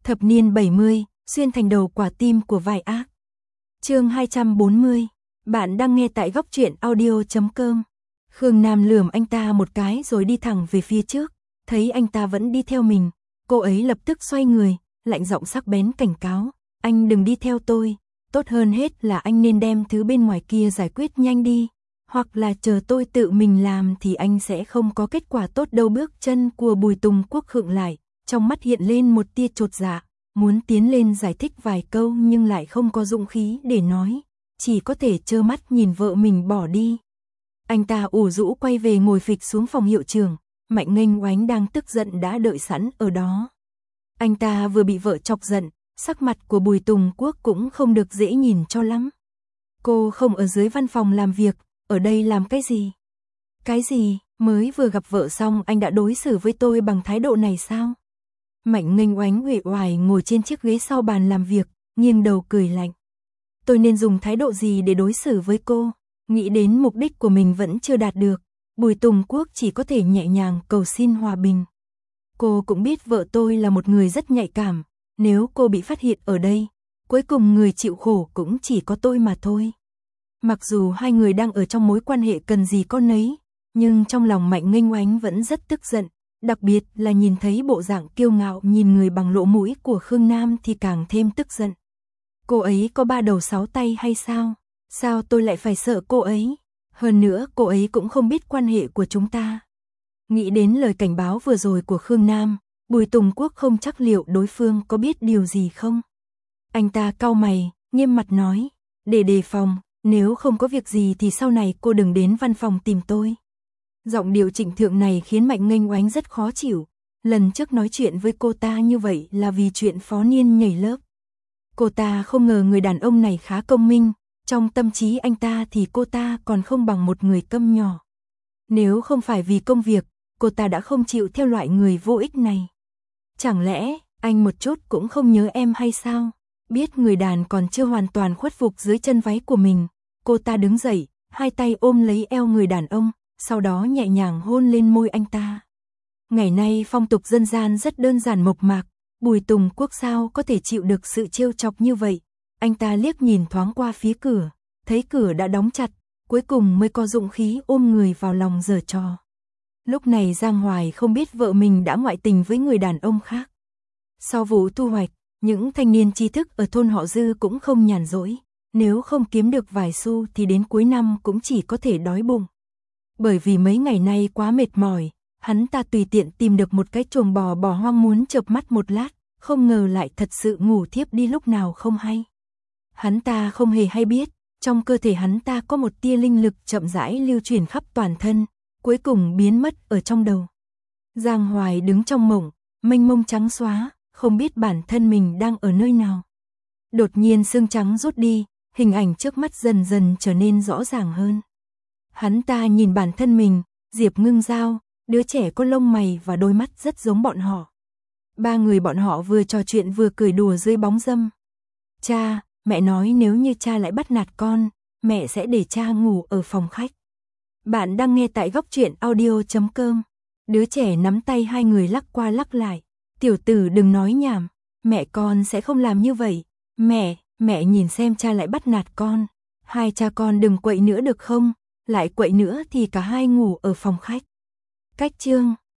Thập niên 70, xuyên thành đầu quả tim của vai ác. Chương 240. Bạn đang nghe tại góc truyện audio.com. Khương Nam lườm anh ta một cái rồi đi thẳng về phía trước, thấy anh ta vẫn đi theo mình, cô ấy lập tức xoay người, lạnh giọng sắc bén cảnh cáo, anh đừng đi theo tôi, tốt hơn hết là anh nên đem thứ bên ngoài kia giải quyết nhanh đi, hoặc là chờ tôi tự mình làm thì anh sẽ không có kết quả tốt đâu. Bước chân của Bùi Tùng Quốc khựng lại, trong mắt hiện lên một tia chột dạ, muốn tiến lên giải thích vài câu nhưng lại không có dũng khí để nói, chỉ có thể trơ mắt nhìn vợ mình bỏ đi. Anh ta ủ rũ quay về ngồi phịch xuống phòng hiệu trưởng, Mạnh Nghênh Oánh đang tức giận đã đợi sẵn ở đó. Anh ta vừa bị vợ chọc giận, sắc mặt của Bùi Tùng Quốc cũng không được dễ nhìn cho lắm. Cô không ở dưới văn phòng làm việc, ở đây làm cái gì? Cái gì, mới vừa gặp vợ xong anh đã đối xử với tôi bằng thái độ này sao? Mạnh Nghênh Oánh uể oải ngồi trên chiếc ghế sau bàn làm việc, nghiêng đầu cười lạnh. Tôi nên dùng thái độ gì để đối xử với cô? Nghĩ đến mục đích của mình vẫn chưa đạt được, Bùi Tùng Quốc chỉ có thể nhẹ nhàng cầu xin hòa bình. Cô cũng biết vợ tôi là một người rất nhạy cảm, nếu cô bị phát hiện ở đây, cuối cùng người chịu khổ cũng chỉ có tôi mà thôi. Mặc dù hai người đang ở trong mối quan hệ cần gì có nấy, nhưng trong lòng Mạnh Nghênh Oánh vẫn rất tức giận, đặc biệt là nhìn thấy bộ dạng kiêu ngạo nhìn người bằng lỗ mũi của Khương Nam thì càng thêm tức giận. Cô ấy có 3 đầu 6 tay hay sao? Sao tôi lại phải sợ cô ấy? Hơn nữa cô ấy cũng không biết quan hệ của chúng ta. Nghĩ đến lời cảnh báo vừa rồi của Khương Nam, Bùi Tùng Quốc không chắc liệu đối phương có biết điều gì không. Anh ta cau mày, nghiêm mặt nói, để đề phòng, nếu không có việc gì thì sau này cô đừng đến văn phòng tìm tôi. Giọng điệu trịnh thượng này khiến Mạnh Nghênh Oánh rất khó chịu. Lần trước nói chuyện với cô ta như vậy là vì chuyện Phó Niên nhảy lớp. Cô ta không ngờ người đàn ông này khá công minh, trong tâm trí anh ta thì cô ta còn không bằng một người câm nhỏ. Nếu không phải vì công việc, cô ta đã không chịu theo loại người vô ích này. Chẳng lẽ, anh một chút cũng không nhớ em hay sao? Biết người đàn còn chưa hoàn toàn khuất phục dưới chân váy của mình, cô ta đứng dậy, hai tay ôm lấy eo người đàn ông, sau đó nhẹ nhàng hôn lên môi anh ta. Ngày nay phong tục dân gian rất đơn giản mộc mạc, Bùi Tùng Quốc sao có thể chịu được sự trêu chọc như vậy. Anh ta liếc nhìn thoáng qua phía cửa, thấy cửa đã đóng chặt, cuối cùng mới có dũng khí ôm người vào lòng giở trò. Lúc này Giang Hoài không biết vợ mình đã ngoại tình với người đàn ông khác. Sau vụ thu hoạch, những thanh niên tri thức ở thôn họ Dư cũng không nhàn rỗi, nếu không kiếm được vài xu thì đến cuối năm cũng chỉ có thể đói bụng. Bởi vì mấy ngày nay quá mệt mỏi, hắn ta tùy tiện tìm được một cái chuồng bò bỏ hoang muốn chợp mắt một lát, không ngờ lại thật sự ngủ thiếp đi lúc nào không hay. Hắn ta không hề hay biết, trong cơ thể hắn ta có một tia linh lực chậm rãi lưu chuyển khắp toàn thân, cuối cùng biến mất ở trong đầu. Giang Hoài đứng trong mộng, mênh mông trắng xóa, không biết bản thân mình đang ở nơi nào. Đột nhiên sương trắng rút đi, hình ảnh trước mắt dần dần trở nên rõ ràng hơn. Hắn ta nhìn bản thân mình, Diệp Ngưng Giao, đứa trẻ có lông mày và đôi mắt rất giống bọn họ. Ba người bọn họ vừa trò chuyện vừa cười đùa dưới bóng râm. Cha, mẹ nói nếu như cha lại bắt nạt con, mẹ sẽ để cha ngủ ở phòng khách. Bạn đang nghe tại góc truyện audio.com. Đứa trẻ nắm tay hai người lắc qua lắc lại. Tiểu tử đừng nói nhảm, mẹ con sẽ không làm như vậy. Mẹ nhìn xem cha lại bắt nạt con. Hai cha con đừng quậy nữa được không? Lại quậy nữa thì cả hai ngủ ở phòng khách. Cách chương